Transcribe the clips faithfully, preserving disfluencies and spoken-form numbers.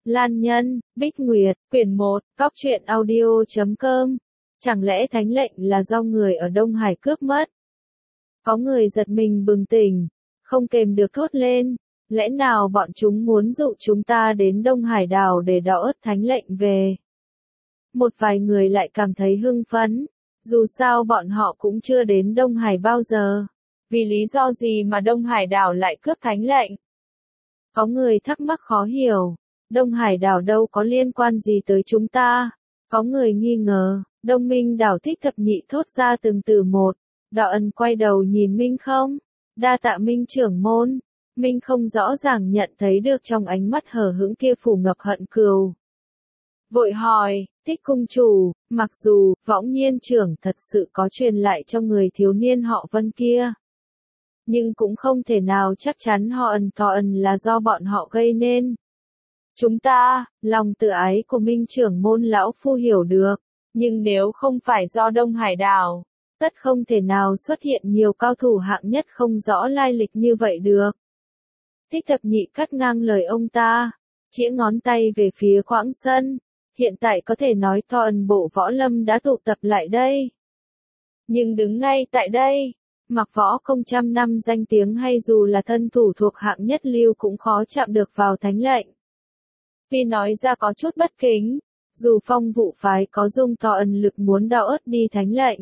Lan Nhân, Bích Nguyệt, quyển một, cóc truyện audio chấm com. Chẳng lẽ thánh lệnh là do người ở Đông Hải cướp mất? Có người giật mình bừng tỉnh, không kềm được thốt lên, lẽ nào bọn chúng muốn dụ chúng ta đến Đông Hải đảo để đòi thánh lệnh về? Một vài người lại cảm thấy hưng phấn, dù sao bọn họ cũng chưa đến Đông Hải bao giờ. Vì lý do gì mà Đông Hải đảo lại cướp thánh lệnh? Có người thắc mắc khó hiểu, Đông Hải đảo đâu có liên quan gì tới chúng ta? Có người nghi ngờ, Đông Minh đảo Thích Thập Nhị thốt ra từng từ một. Đạo Ân quay đầu nhìn Minh Không, đa tạ Minh trưởng môn. Minh Không rõ ràng nhận thấy được trong ánh mắt hờ hững kia phủ ngập hận cừu. Vội hỏi, Thích cung chủ, mặc dù Võng Nhiên trưởng thật sự có truyền lại cho người thiếu niên họ Vân kia, nhưng cũng không thể nào chắc chắn họ ẩn thọ ẩn là do bọn họ gây nên. Chúng ta, lòng tự ái của Minh trưởng môn lão phu hiểu được, nhưng nếu không phải do Đông Hải đảo, tất không thể nào xuất hiện nhiều cao thủ hạng nhất không rõ lai lịch như vậy được. Thích Thập Nhị cắt ngang lời ông ta, chĩa ngón tay về phía khoáng sân, hiện tại có thể nói toàn bộ võ lâm đã tụ tập lại đây. Nhưng đứng ngay tại đây, mặc võ công trăm năm danh tiếng hay dù là thân thủ thuộc hạng nhất lưu cũng khó chạm được vào thánh lệnh. Vì nói ra có chút bất kính, dù Phong Vụ phái có dung to ẩn lực muốn đao ớt đi thánh lệnh,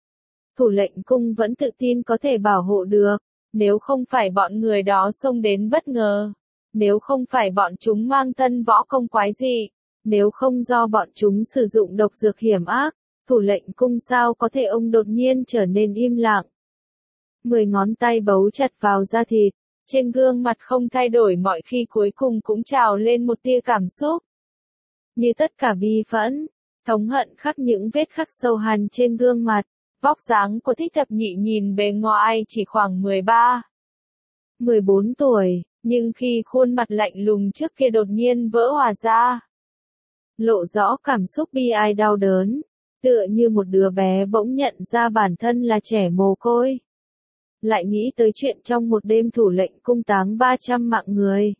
thủ lệnh cung vẫn tự tin có thể bảo hộ được, nếu không phải bọn người đó xông đến bất ngờ, nếu không phải bọn chúng mang thân võ công quái dị, nếu không do bọn chúng sử dụng độc dược hiểm ác, thủ lệnh cung sao có thể ông đột nhiên trở nên im lặng. Mười ngón tay bấu chặt vào da thịt, trên gương mặt không thay đổi mọi khi cuối cùng cũng trào lên một tia cảm xúc. Như tất cả bi phẫn, thống hận khắc những vết khắc sâu hằn trên gương mặt, vóc dáng của Thích Thập Nhị nhìn bề ngoài chỉ khoảng mười ba, mười bốn tuổi, nhưng khi khuôn mặt lạnh lùng trước kia đột nhiên vỡ hòa ra, lộ rõ cảm xúc bi ai đau đớn, tựa như một đứa bé bỗng nhận ra bản thân là trẻ mồ côi. Lại nghĩ tới chuyện trong một đêm thủ lệnh cung táng ba trăm mạng người.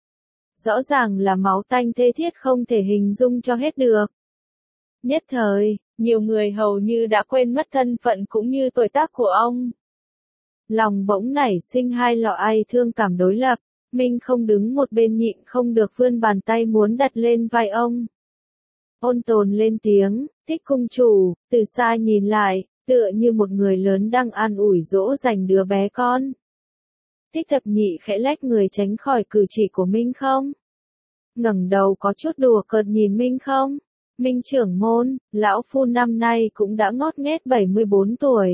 Rõ ràng là máu tanh thê thiết không thể hình dung cho hết được. Nhất thời, nhiều người hầu như đã quên mất thân phận cũng như tuổi tác của ông. Lòng bỗng nảy sinh hai lọ ai thương cảm đối lập, Minh Không đứng một bên nhịn không được vươn bàn tay muốn đặt lên vai ông. Ôn tồn lên tiếng, Thích cung chủ, từ xa nhìn lại, tựa như một người lớn đang an ủi dỗ dành đứa bé con. Thích Thập Nhị khẽ lách người tránh khỏi cử chỉ của Minh Không. Ngẩng đầu có chút đùa cợt nhìn Minh Không. Minh trưởng môn, lão phu năm nay cũng đã ngót nghét bảy mươi bốn tuổi.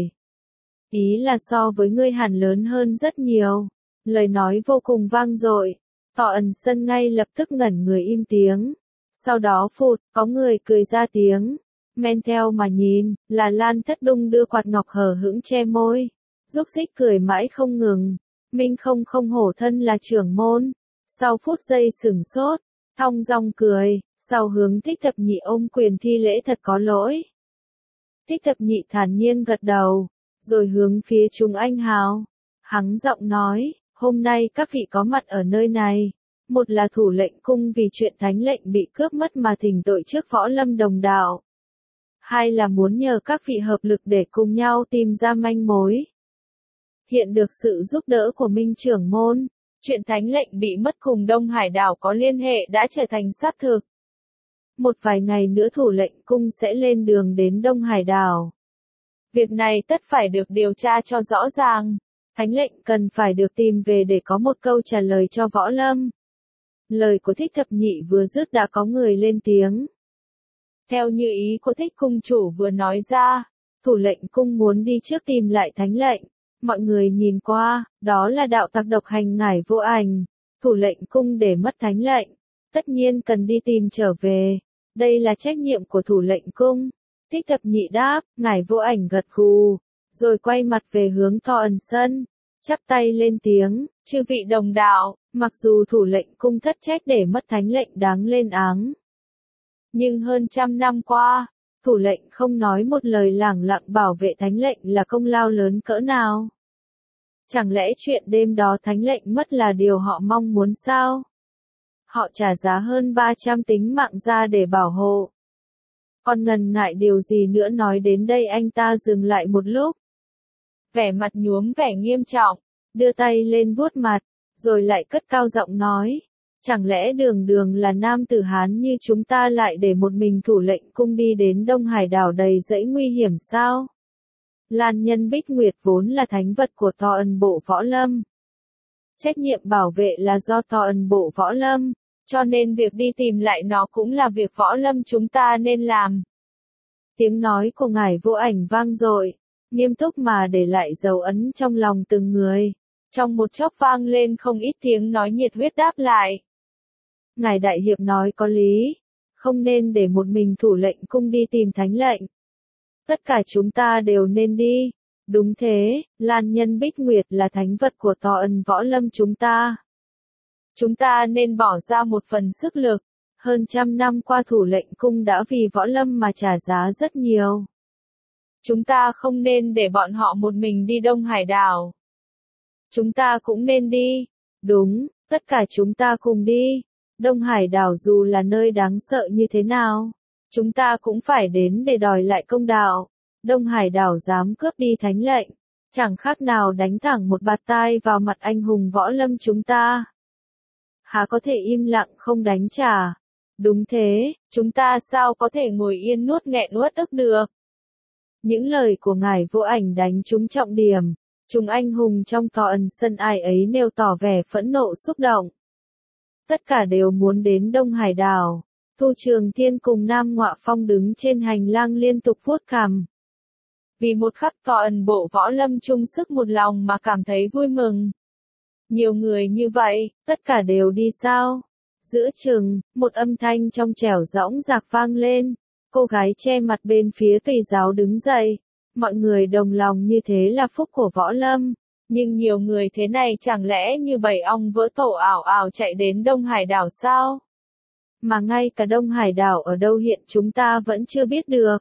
Ý là so với ngươi hẳn lớn hơn rất nhiều. Lời nói vô cùng vang dội. Thọ Ẩn sân ngay lập tức ngẩn người im tiếng. Sau đó phụt, có người cười ra tiếng. Men theo mà nhìn, là Lan Thất Đung đưa quạt ngọc hờ hững che môi. Rúc rích cười mãi không ngừng. Minh Không không hổ thân là trưởng môn. Sau phút giây sửng sốt, thong dong cười, sau hướng Thích Thập Nhị ôm quyền thi lễ thật có lỗi. Thích Thập Nhị thản nhiên gật đầu, rồi hướng phía chúng anh hào. Hắng giọng nói, hôm nay các vị có mặt ở nơi này. Một là thủ lệnh cung vì chuyện thánh lệnh bị cướp mất mà thỉnh tội trước võ lâm đồng đạo. Hai là muốn nhờ các vị hợp lực để cùng nhau tìm ra manh mối. Hiện được sự giúp đỡ của Minh trưởng môn, chuyện thánh lệnh bị mất cùng Đông Hải đảo có liên hệ đã trở thành xác thực. Một vài ngày nữa thủ lệnh cung sẽ lên đường đến Đông Hải đảo. Việc này tất phải được điều tra cho rõ ràng. Thánh lệnh cần phải được tìm về để có một câu trả lời cho võ lâm. Lời của Thích Thập Nhị vừa dứt đã có người lên tiếng. Theo như ý của Thích cung chủ vừa nói ra, thủ lệnh cung muốn đi trước tìm lại thánh lệnh. Mọi người nhìn qua, đó là đạo tặc độc hành Ngải Vô Ảnh. Thủ lệnh cung để mất thánh lệnh, tất nhiên cần đi tìm trở về. Đây là trách nhiệm của thủ lệnh cung. Thích Thập Nhị đáp, Ngải Vô Ảnh gật gù, rồi quay mặt về hướng Thọ Ẩn sân, chắp tay lên tiếng, chư vị đồng đạo, mặc dù thủ lệnh cung thất trách để mất thánh lệnh đáng lên áng. Nhưng hơn trăm năm qua, thủ lệnh không nói một lời lẳng lặng bảo vệ thánh lệnh là công lao lớn cỡ nào. Chẳng lẽ chuyện đêm đó thánh lệnh mất là điều họ mong muốn sao? Họ trả giá hơn ba trăm tính mạng ra để bảo hộ. Còn ngần ngại điều gì nữa nói đến đây anh ta dừng lại một lúc. Vẻ mặt nhuốm vẻ nghiêm trọng, đưa tay lên vuốt mặt, rồi lại cất cao giọng nói. Chẳng lẽ đường đường là nam tử Hán như chúng ta lại để một mình thủ lệnh cung đi đến Đông Hải đảo đầy dẫy nguy hiểm sao? Lan Nhân Bích Nguyệt vốn là thánh vật của To Ân Bộ Võ Lâm. Trách nhiệm bảo vệ là do To Ân Bộ Võ Lâm, cho nên việc đi tìm lại nó cũng là việc Võ Lâm chúng ta nên làm. Tiếng nói của ngài Vô Ảnh vang dội, nghiêm túc mà để lại dấu ấn trong lòng từng người. Trong một chốc vang lên không ít tiếng nói nhiệt huyết đáp lại. Ngài Đại Hiệp nói có lý, không nên để một mình thủ lệnh cung đi tìm thánh lệnh. Tất cả chúng ta đều nên đi. Đúng thế, Lan Nhân Bích Nguyệt là thánh vật của To Ân Võ Lâm chúng ta. Chúng ta nên bỏ ra một phần sức lực. Hơn trăm năm qua thủ lệnh cung đã vì Võ Lâm mà trả giá rất nhiều. Chúng ta không nên để bọn họ một mình đi Đông Hải đảo. Chúng ta cũng nên đi. Đúng, tất cả chúng ta cùng đi. Đông Hải đảo dù là nơi đáng sợ như thế nào, chúng ta cũng phải đến để đòi lại công đạo. Đông Hải đảo dám cướp đi thánh lệnh, chẳng khác nào đánh thẳng một bạt tai vào mặt anh hùng Võ Lâm chúng ta. Há có thể im lặng không đánh trả? Đúng thế, chúng ta sao có thể ngồi yên nuốt nghẹn uất ức được? Những lời của ngài Vô Ảnh đánh trúng trọng điểm. Chúng anh hùng trong To Ân sân ai ấy nêu tỏ vẻ phẫn nộ xúc động. Tất cả đều muốn đến Đông Hải đảo. Thu Trường Thiên cùng Nam Ngọa Phong đứng trên hành lang liên tục vuốt cằm. Vì một khắc To Ân Bộ Võ Lâm chung sức một lòng mà cảm thấy vui mừng. Nhiều người như vậy, tất cả đều đi sao? Giữa chừng, một âm thanh trong trẻo dõng dạc vang lên. Cô gái che mặt bên phía Tùy Giáo đứng dậy. Mọi người đồng lòng như thế là phúc của Võ Lâm. Nhưng nhiều người thế này chẳng lẽ như bầy ong vỡ tổ ảo ảo chạy đến Đông Hải đảo sao? Mà ngay cả Đông Hải đảo ở đâu hiện chúng ta vẫn chưa biết được.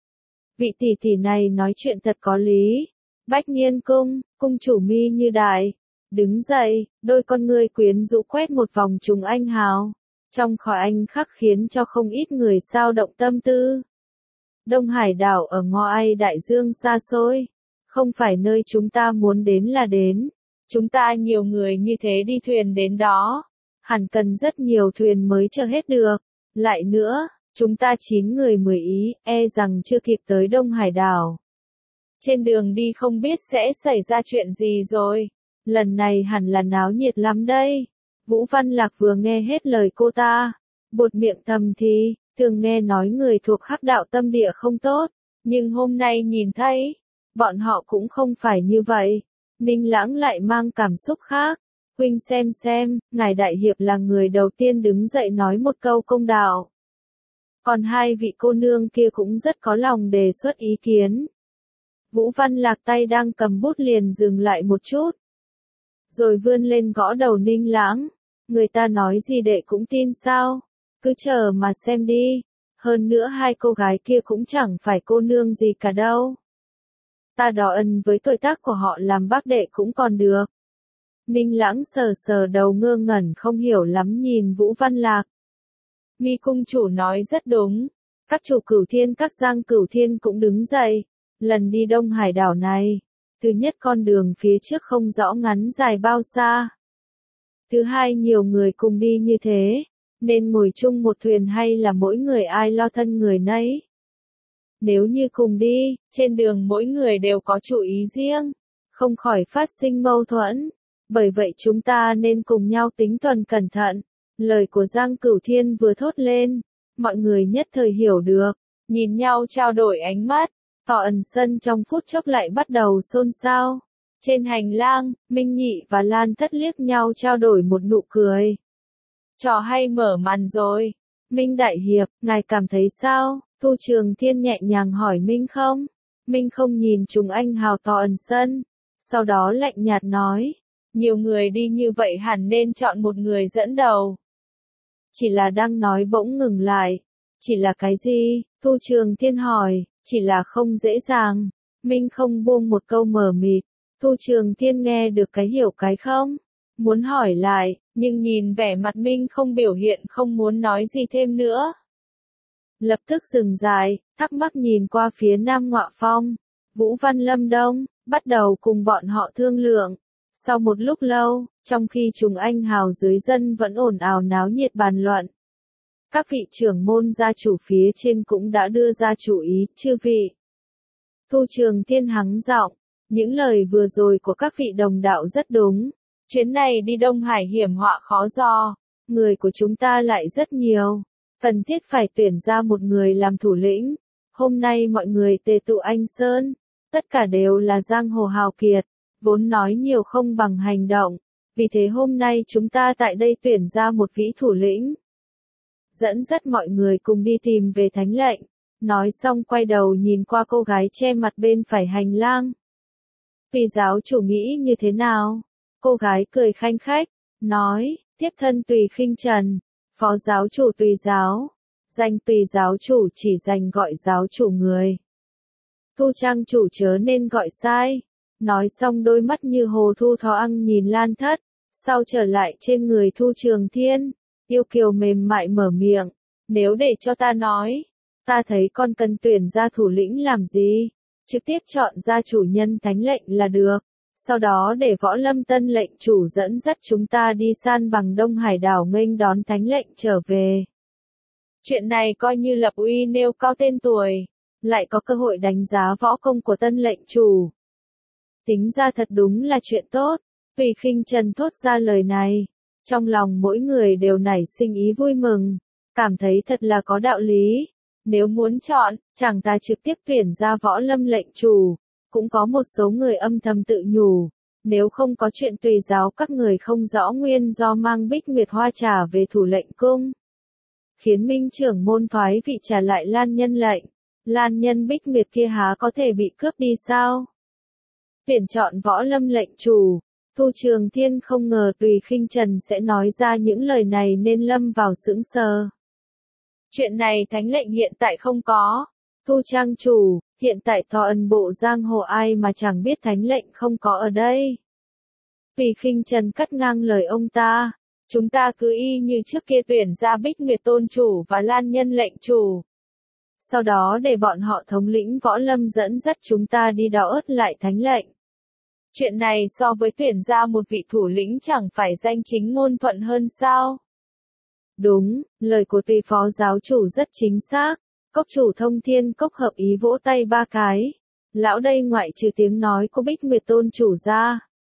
Vị tỷ tỷ này nói chuyện thật có lý. Bách Niên Cung, cung chủ Mi Như Đại, đứng dậy, đôi con ngươi quyến rũ quét một vòng trùng anh hào. Trong khỏi anh khắc khiến cho không ít người sao động tâm tư. Đông Hải đảo ở ngoài đại dương xa xôi, không phải nơi chúng ta muốn đến là đến. Chúng ta nhiều người như thế đi thuyền đến đó, hẳn cần rất nhiều thuyền mới chờ hết được. Lại nữa, chúng ta chín người mười ý, e rằng chưa kịp tới Đông Hải đảo. Trên đường đi không biết sẽ xảy ra chuyện gì rồi. Lần này hẳn là náo nhiệt lắm đây. Vũ Văn Lạc vừa nghe hết lời cô ta, buột miệng thầm thì, thường nghe nói người thuộc hắc đạo tâm địa không tốt, nhưng hôm nay nhìn thấy, bọn họ cũng không phải như vậy. Ninh Lãng lại mang cảm xúc khác. Huynh xem xem, ngài Đại Hiệp là người đầu tiên đứng dậy nói một câu công đạo. Còn hai vị cô nương kia cũng rất có lòng đề xuất ý kiến. Vũ Văn Lạc tay đang cầm bút liền dừng lại một chút. Rồi vươn lên gõ đầu Ninh Lãng. Người ta nói gì đệ cũng tin sao? Cứ chờ mà xem đi. Hơn nữa hai cô gái kia cũng chẳng phải cô nương gì cả đâu. Ta đỏ ân với tuổi tác của họ làm bác đệ cũng còn được. Ninh Lãng sờ sờ đầu ngơ ngẩn không hiểu lắm nhìn Vũ Văn Lạc. Mi cung chủ nói rất đúng. Các chủ Cửu Thiên các giang Cửu Thiên cũng đứng dậy. Lần đi Đông Hải đảo này, thứ nhất con đường phía trước không rõ ngắn dài bao xa. Thứ hai nhiều người cùng đi như thế, nên ngồi chung một thuyền hay là mỗi người ai lo thân người nấy. Nếu như cùng đi, trên đường mỗi người đều có chủ ý riêng, không khỏi phát sinh mâu thuẫn. Bởi vậy chúng ta nên cùng nhau tính toán cẩn thận. Lời của Giang Cửu Thiên vừa thốt lên, mọi người nhất thời hiểu được, nhìn nhau trao đổi ánh mắt. To Ân sân trong phút chốc lại bắt đầu xôn xao. Trên hành lang, Minh Nhị và Lan Thất liếc nhau trao đổi một nụ cười. Trò hay mở màn rồi. Minh Đại Hiệp, ngài cảm thấy sao? Thu Trường Thiên nhẹ nhàng hỏi Minh không? Minh không nhìn chúng anh hào To Ân sân. Sau đó lạnh nhạt nói. Nhiều người đi như vậy hẳn nên chọn một người dẫn đầu. Chỉ là đang nói bỗng ngừng lại. Chỉ là cái gì? Thu Trường Thiên hỏi. Chỉ là không dễ dàng. Minh không buông một câu mờ mịt. Thu Trường Thiên nghe được cái hiểu cái không. Muốn hỏi lại, nhưng nhìn vẻ mặt Minh không biểu hiện không muốn nói gì thêm nữa. Lập tức dừng dài, thắc mắc nhìn qua phía Nam Ngọa Phong, Vũ Văn Lâm Đông, bắt đầu cùng bọn họ thương lượng. Sau một lúc lâu, trong khi chúng anh hào dưới dân vẫn ồn ào náo nhiệt bàn luận, các vị trưởng môn gia chủ phía trên cũng đã đưa ra chủ ý, chư vị. Thu Trường Thiên hắng giọng, những lời vừa rồi của các vị đồng đạo rất đúng. Chuyến này đi Đông Hải hiểm họa khó do, người của chúng ta lại rất nhiều, cần thiết phải tuyển ra một người làm thủ lĩnh. Hôm nay mọi người tề tụ Anh Sơn, tất cả đều là giang hồ hào kiệt, vốn nói nhiều không bằng hành động, vì thế hôm nay chúng ta tại đây tuyển ra một vị thủ lĩnh. Dẫn dắt mọi người cùng đi tìm về thánh lệnh, nói xong quay đầu nhìn qua cô gái che mặt bên phải hành lang. Tùy giáo chủ nghĩ như thế nào? Cô gái cười khanh khách, nói, tiếp thân Tùy Khinh Trần, phó giáo chủ Tùy giáo, danh Tùy giáo chủ chỉ dành gọi giáo chủ người. Thu trang chủ chớ nên gọi sai. Nói xong đôi mắt như hồ thu thó ăn nhìn Lan Thất, sau trở lại trên người Thu Trường Thiên, yêu kiều mềm mại mở miệng, nếu để cho ta nói, ta thấy con cần tuyển ra thủ lĩnh làm gì, trực tiếp chọn ra chủ nhân thánh lệnh là được, sau đó để Võ Lâm Tân lệnh chủ dẫn dắt chúng ta đi san bằng Đông Hải đảo nghênh đón thánh lệnh trở về. Chuyện này coi như lập uy nêu cao tên tuổi, lại có cơ hội đánh giá võ công của tân lệnh chủ. Tính ra thật đúng là chuyện tốt. Tùy Khinh Trần thốt ra lời này, trong lòng mỗi người đều nảy sinh ý vui mừng, cảm thấy thật là có đạo lý. Nếu muốn chọn, chẳng ta trực tiếp tuyển ra Võ Lâm lệnh chủ. Cũng có một số người âm thầm tự nhủ, nếu không có chuyện Tùy giáo các người không rõ nguyên do mang Bích Nguyệt Hoa trả về thủ lệnh cung, khiến Minh trưởng môn thoái vị trả lại Lan Nhân lệnh, Lan Nhân Bích Nguyệt kia há có thể bị cướp đi sao? Tuyển chọn Võ Lâm lệnh chủ. Thu Trường Thiên không ngờ Tùy Khinh Trần sẽ nói ra những lời này nên lâm vào sững sờ. Chuyện này thánh lệnh hiện tại không có. Thu trang chủ, hiện tại thọ ân bộ giang hồ ai mà chẳng biết thánh lệnh không có ở đây. Tùy Khinh Trần cắt ngang lời ông ta, chúng ta cứ y như trước kia tuyển ra Bích Nguyệt tôn chủ và Lan Nhân lệnh chủ. Sau đó để bọn họ thống lĩnh Võ Lâm dẫn dắt chúng ta đi đào ớt lại thánh lệnh. Chuyện này so với tuyển ra một vị thủ lĩnh chẳng phải danh chính ngôn thuận hơn sao? Đúng, lời của Tùy phó giáo chủ rất chính xác. Cốc chủ Thông Thiên Cốc hợp ý vỗ tay ba cái. Lão đây ngoại trừ tiếng nói của Bích Nguyệt tôn chủ ra,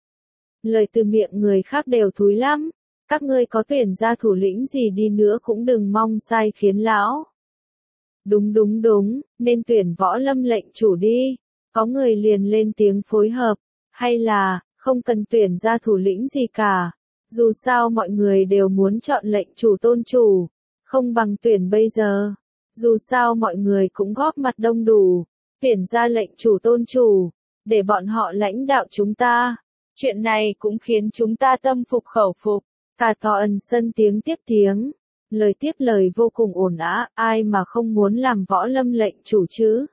lời từ miệng người khác đều thúi lắm. Các ngươi có tuyển ra thủ lĩnh gì đi nữa cũng đừng mong sai khiến lão. Đúng đúng đúng, nên tuyển Võ Lâm lệnh chủ đi. Có người liền lên tiếng phối hợp. Hay là, không cần tuyển ra thủ lĩnh gì cả. Dù sao mọi người đều muốn chọn lệnh chủ tôn chủ. Không bằng tuyển bây giờ. Dù sao mọi người cũng góp mặt đông đủ. Tuyển ra lệnh chủ tôn chủ. Để bọn họ lãnh đạo chúng ta. Chuyện này cũng khiến chúng ta tâm phục khẩu phục. Cả Thọ Ân Sân tiếng tiếp tiếng. Lời tiếp lời vô cùng ồn ào, ai mà không muốn làm Võ Lâm lệnh chủ chứ.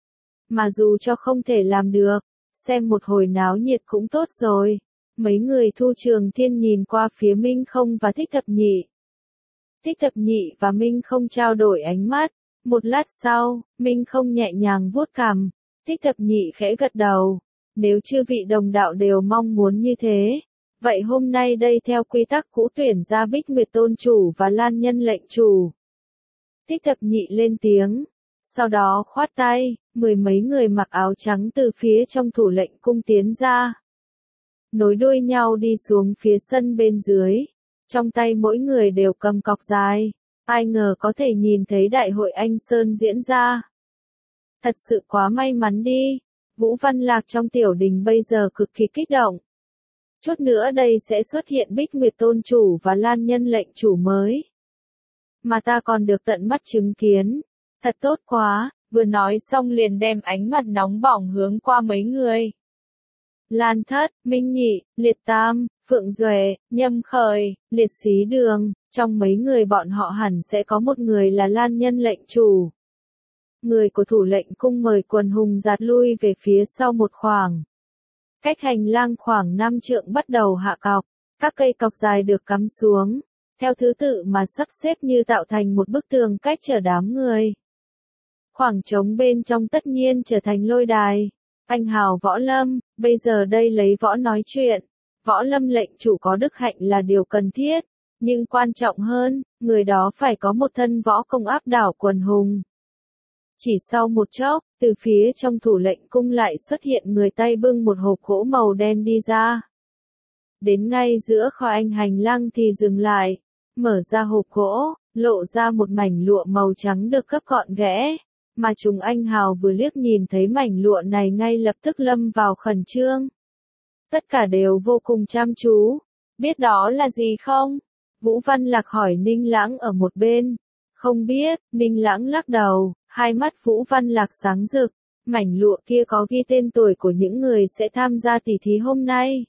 Mà dù cho không thể làm được, xem một hồi náo nhiệt cũng tốt rồi. Mấy người Thu Trường Thiên nhìn qua phía Minh Không và Thích Thập Nhị. Thích Thập Nhị và Minh Không trao đổi ánh mắt. Một lát sau, Minh Không nhẹ nhàng vuốt cằm. Thích Thập Nhị khẽ gật đầu. Nếu chư vị đồng đạo đều mong muốn như thế, vậy hôm nay đây theo quy tắc cũ tuyển ra Bích Nguyệt tôn chủ và Lan Nhân lệnh chủ. Thích Thập Nhị lên tiếng. Sau đó khoát tay, mười mấy người mặc áo trắng từ phía trong thủ lệnh cung tiến ra. Nối đuôi nhau đi xuống phía sân bên dưới. Trong tay mỗi người đều cầm cọc dài. Ai ngờ có thể nhìn thấy đại hội Anh Sơn diễn ra. Thật sự quá may mắn đi. Vũ Văn Lạc trong tiểu đình bây giờ cực kỳ kích động. Chút nữa đây sẽ xuất hiện Bích Nguyệt tôn chủ và Lan Nhân lệnh chủ mới. Mà ta còn được tận mắt chứng kiến. Thật tốt quá, vừa nói xong liền đem ánh mặt nóng bỏng hướng qua mấy người. Lan Thất, Minh Nhị, Liệt Tam, Phượng Duệ, Nhâm Khởi, Liệt Xí Đường, trong mấy người bọn họ hẳn sẽ có một người là Lan Nhân lệnh chủ. Người của thủ lệnh cung mời quần hùng giạt lui về phía sau một khoảng. Cách hành lang khoảng năm trượng bắt đầu hạ cọc. Các cây cọc dài được cắm xuống, theo thứ tự mà sắp xếp như tạo thành một bức tường cách trở đám người. Khoảng trống bên trong tất nhiên trở thành lôi đài. Anh hào võ lâm, bây giờ đây lấy võ nói chuyện. Võ lâm lệnh chủ có đức hạnh là điều cần thiết, nhưng quan trọng hơn, người đó phải có một thân võ công áp đảo quần hùng. Chỉ sau một chốc, từ phía trong thủ lệnh cung lại xuất hiện người tay bưng một hộp gỗ màu đen đi ra. Đến ngay giữa kho anh hành lang thì dừng lại, mở ra hộp gỗ, lộ ra một mảnh lụa màu trắng được gấp gọn ghẽ, mà chúng anh hào vừa liếc nhìn thấy mảnh lụa này ngay lập tức lâm vào khẩn trương. Tất cả đều vô cùng chăm chú. Biết đó là gì không? Vũ Văn Lạc hỏi Ninh Lãng ở một bên. Không biết, Ninh Lãng lắc đầu, hai mắt Vũ Văn Lạc sáng rực. Mảnh lụa kia có ghi tên tuổi của những người sẽ tham gia tỷ thí hôm nay.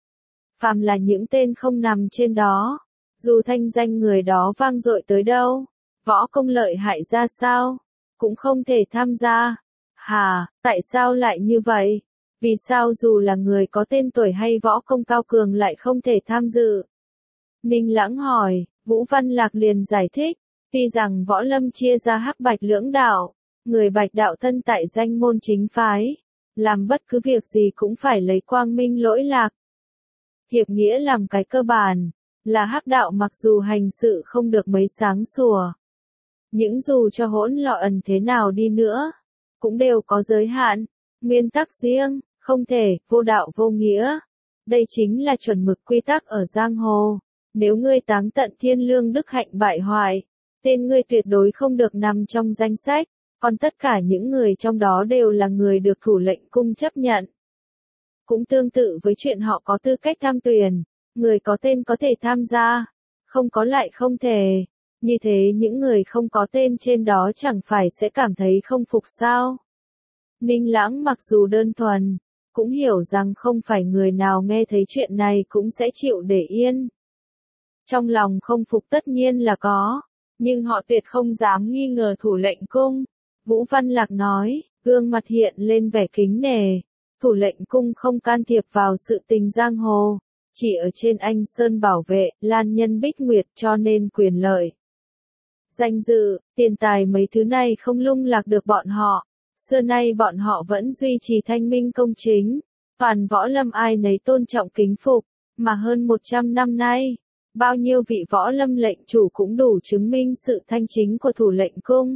Phàm là những tên không nằm trên đó, dù thanh danh người đó vang dội tới đâu, võ công lợi hại ra sao, cũng không thể tham gia. Hà, tại sao lại như vậy? Vì sao dù là người có tên tuổi hay võ công cao cường lại không thể tham dự? Ninh Lãng hỏi, Vũ Văn Lạc liền giải thích, tuy rằng võ lâm chia ra hắc bạch lưỡng đạo, người bạch đạo thân tại danh môn chính phái, làm bất cứ việc gì cũng phải lấy quang minh lỗi lạc. Hiệp nghĩa làm cái cơ bản, là hắc đạo mặc dù hành sự không được mấy sáng sủa, những dù cho hỗn loạn thế nào đi nữa, cũng đều có giới hạn, nguyên tắc riêng, không thể vô đạo vô nghĩa. Đây chính là chuẩn mực quy tắc ở giang hồ. Nếu ngươi táng tận thiên lương đức hạnh bại hoại, tên ngươi tuyệt đối không được nằm trong danh sách, còn tất cả những người trong đó đều là người được thủ lệnh cung chấp nhận. Cũng tương tự với chuyện họ có tư cách tham tuyển, người có tên có thể tham gia, không có lại không thể. Như thế những người không có tên trên đó chẳng phải sẽ cảm thấy không phục sao? Ninh Lãng mặc dù đơn thuần, cũng hiểu rằng không phải người nào nghe thấy chuyện này cũng sẽ chịu để yên. Trong lòng không phục tất nhiên là có, nhưng họ tuyệt không dám nghi ngờ thủ lệnh cung. Vũ Văn Lạc nói, gương mặt hiện lên vẻ kính nể. Thủ lệnh cung không can thiệp vào sự tình giang hồ, chỉ ở trên Anh Sơn bảo vệ, Lan Nhân Bích Nguyệt cho nên quyền lợi. Danh dự, tiền tài mấy thứ này không lung lạc được bọn họ. Xưa nay bọn họ vẫn duy trì thanh minh công chính. Toàn võ lâm ai nấy tôn trọng kính phục, mà hơn một trăm năm nay, bao nhiêu vị võ lâm lệnh chủ cũng đủ chứng minh sự thanh chính của thủ lệnh cung.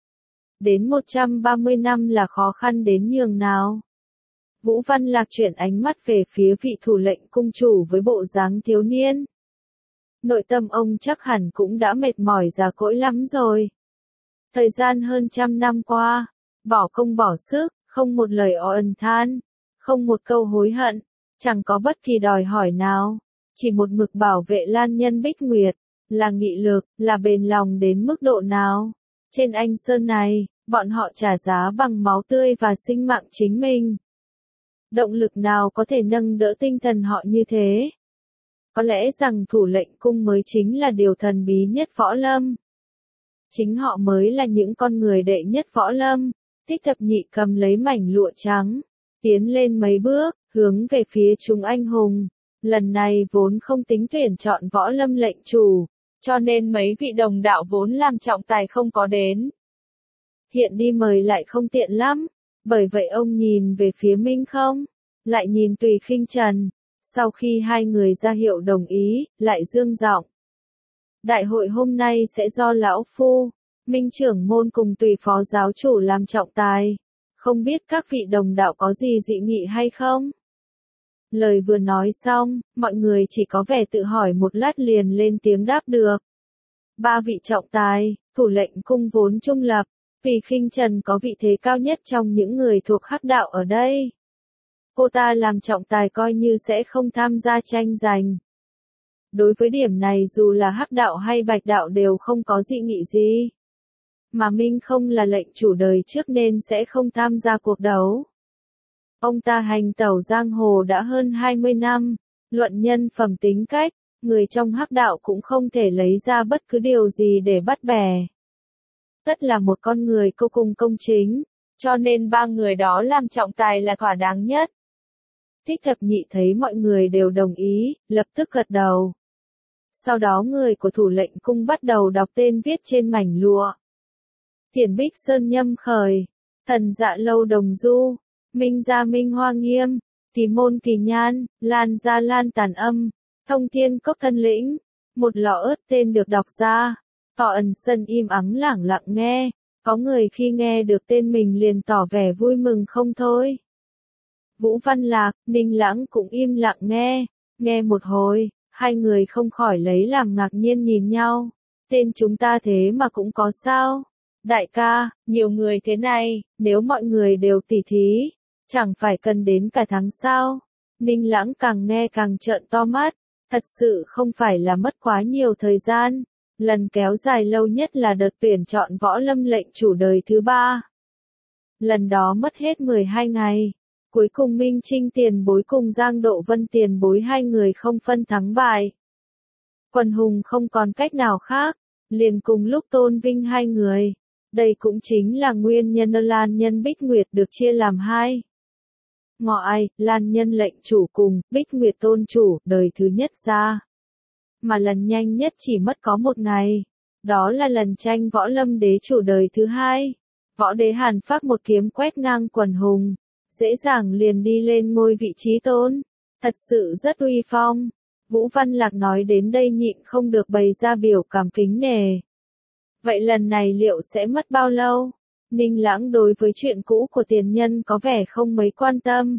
Đến một trăm ba mươi năm là khó khăn đến nhường nào. Vũ Văn Lạc chuyển ánh mắt về phía vị thủ lệnh cung chủ với bộ dáng thiếu niên. Nội tâm ông chắc hẳn cũng đã mệt mỏi già cỗi lắm rồi. Thời gian hơn trăm năm qua, bỏ công bỏ sức, không một lời oán than, không một câu hối hận, chẳng có bất kỳ đòi hỏi nào, chỉ một mực bảo vệ Lan Nhân Bích Nguyệt, là nghị lực, là bền lòng đến mức độ nào. Trên Anh Sơn này, bọn họ trả giá bằng máu tươi và sinh mạng chính mình. Động lực nào có thể nâng đỡ tinh thần họ như thế? Có lẽ rằng thủ lệnh cung mới chính là điều thần bí nhất võ lâm. Chính họ mới là những con người đệ nhất võ lâm. Thích Thập Nhị cầm lấy mảnh lụa trắng, tiến lên mấy bước, hướng về phía chúng anh hùng. Lần này vốn không tính tuyển chọn võ lâm lệnh chủ, cho nên mấy vị đồng đạo vốn làm trọng tài không có đến. Hiện đi mời lại không tiện lắm, bởi vậy ông nhìn về phía Minh Không, lại nhìn Tùy Khinh Trần. Sau khi hai người ra hiệu đồng ý, lại dương giọng. Đại hội hôm nay sẽ do Lão Phu, Minh trưởng môn cùng Tùy phó giáo chủ làm trọng tài. Không biết các vị đồng đạo có gì dị nghị hay không? Lời vừa nói xong, mọi người chỉ có vẻ tự hỏi một lát liền lên tiếng đáp được. Ba vị trọng tài, thủ lệnh cung vốn trung lập, Tùy Khinh Trần có vị thế cao nhất trong những người thuộc hắc đạo ở đây. Cô ta làm trọng tài coi như sẽ không tham gia tranh giành. Đối với điểm này dù là hắc đạo hay bạch đạo đều không có dị nghị gì. Mà Minh Không là lệnh chủ đời trước nên sẽ không tham gia cuộc đấu. Ông ta hành tẩu giang hồ đã hơn hai mươi năm, luận nhân phẩm tính cách, người trong hắc đạo cũng không thể lấy ra bất cứ điều gì để bắt bẻ. Tất là một con người vô cùng công chính, cho nên ba người đó làm trọng tài là thỏa đáng nhất. Thích thập nhị thấy mọi người đều đồng ý, lập tức gật đầu. Sau đó người của thủ lệnh cung bắt đầu đọc tên viết trên mảnh lụa. Thiền Bích Sơn Nhâm Khởi, Thần Dạ Lâu Đồng Du, Minh Gia Minh Hoa Nghiêm, Kỳ Môn Kỳ Nhan, Lan Gia Lan Tàn Âm, Thông Thiên Cốc Thân Lĩnh. Một lọ ớt tên được đọc ra. Tọ ẩn sân im ắng lẳng lặng nghe. Có người khi nghe được tên mình liền tỏ vẻ vui mừng không thôi. Vũ Văn Lạc, Ninh Lãng cũng im lặng nghe. Nghe một hồi, hai người không khỏi lấy làm ngạc nhiên nhìn nhau. Tên chúng ta thế mà cũng có sao? Đại ca, nhiều người thế này, nếu mọi người đều tỉ thí, chẳng phải cần đến cả tháng sao? Ninh Lãng càng nghe càng trợn to mắt. Thật sự không phải là mất quá nhiều thời gian. Lần kéo dài lâu nhất là đợt tuyển chọn võ lâm lệnh chủ đời thứ ba. Lần đó mất hết mười hai ngày. Cuối cùng Minh Trinh tiền bối cùng Giang Độ Vân tiền bối hai người không phân thắng bại. Quần hùng không còn cách nào khác, liền cùng lúc tôn vinh hai người. Đây cũng chính là nguyên nhân Lan Nhân Bích Nguyệt được chia làm hai. Ngọ ai, Lan Nhân lệnh chủ cùng, Bích Nguyệt tôn chủ, đời thứ nhất ra. Mà lần nhanh nhất chỉ mất có một ngày. Đó là lần tranh võ lâm đế chủ đời thứ hai. Võ đế Hàn Phác một kiếm quét ngang quần hùng. Dễ dàng liền đi lên ngôi vị trí tôn. Thật sự rất uy phong. Vũ Văn Lạc nói đến đây nhịn không được bày ra biểu cảm kính nể. Vậy lần này liệu sẽ mất bao lâu? Ninh Lãng đối với chuyện cũ của tiền nhân có vẻ không mấy quan tâm.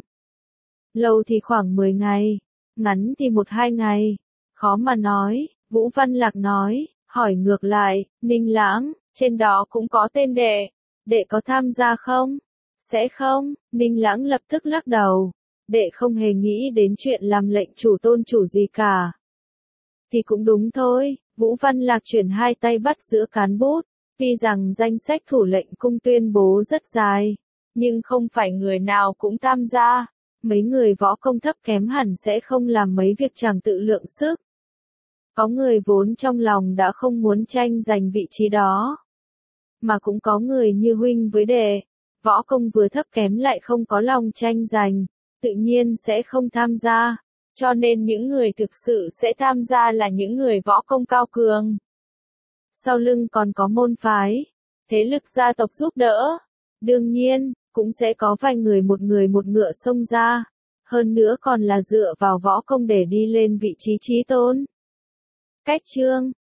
Lâu thì khoảng mười ngày, ngắn thì một hai ngày. Khó mà nói, Vũ Văn Lạc nói, hỏi ngược lại, Ninh Lãng, trên đó cũng có tên đệ. Đệ có tham gia không? Sẽ không, Ninh Lãng lập tức lắc đầu. Đệ không hề nghĩ đến chuyện làm lệnh chủ tôn chủ gì cả. Thì cũng đúng thôi, Vũ Văn Lạc chuyển hai tay bắt giữa cán bút. Tuy rằng danh sách thủ lệnh cung tuyên bố rất dài, nhưng không phải người nào cũng tham gia. Mấy người võ công thấp kém hẳn sẽ không làm mấy việc chẳng tự lượng sức. Có người vốn trong lòng đã không muốn tranh giành vị trí đó. Mà cũng có người như huynh với đệ, võ công vừa thấp kém lại không có lòng tranh giành, tự nhiên sẽ không tham gia. Cho nên những người thực sự sẽ tham gia là những người võ công cao cường. Sau lưng còn có môn phái, thế lực gia tộc giúp đỡ. Đương nhiên, cũng sẽ có vài người một người một ngựa xông ra. Hơn nữa còn là dựa vào võ công để đi lên vị trí chí tôn. Cách chương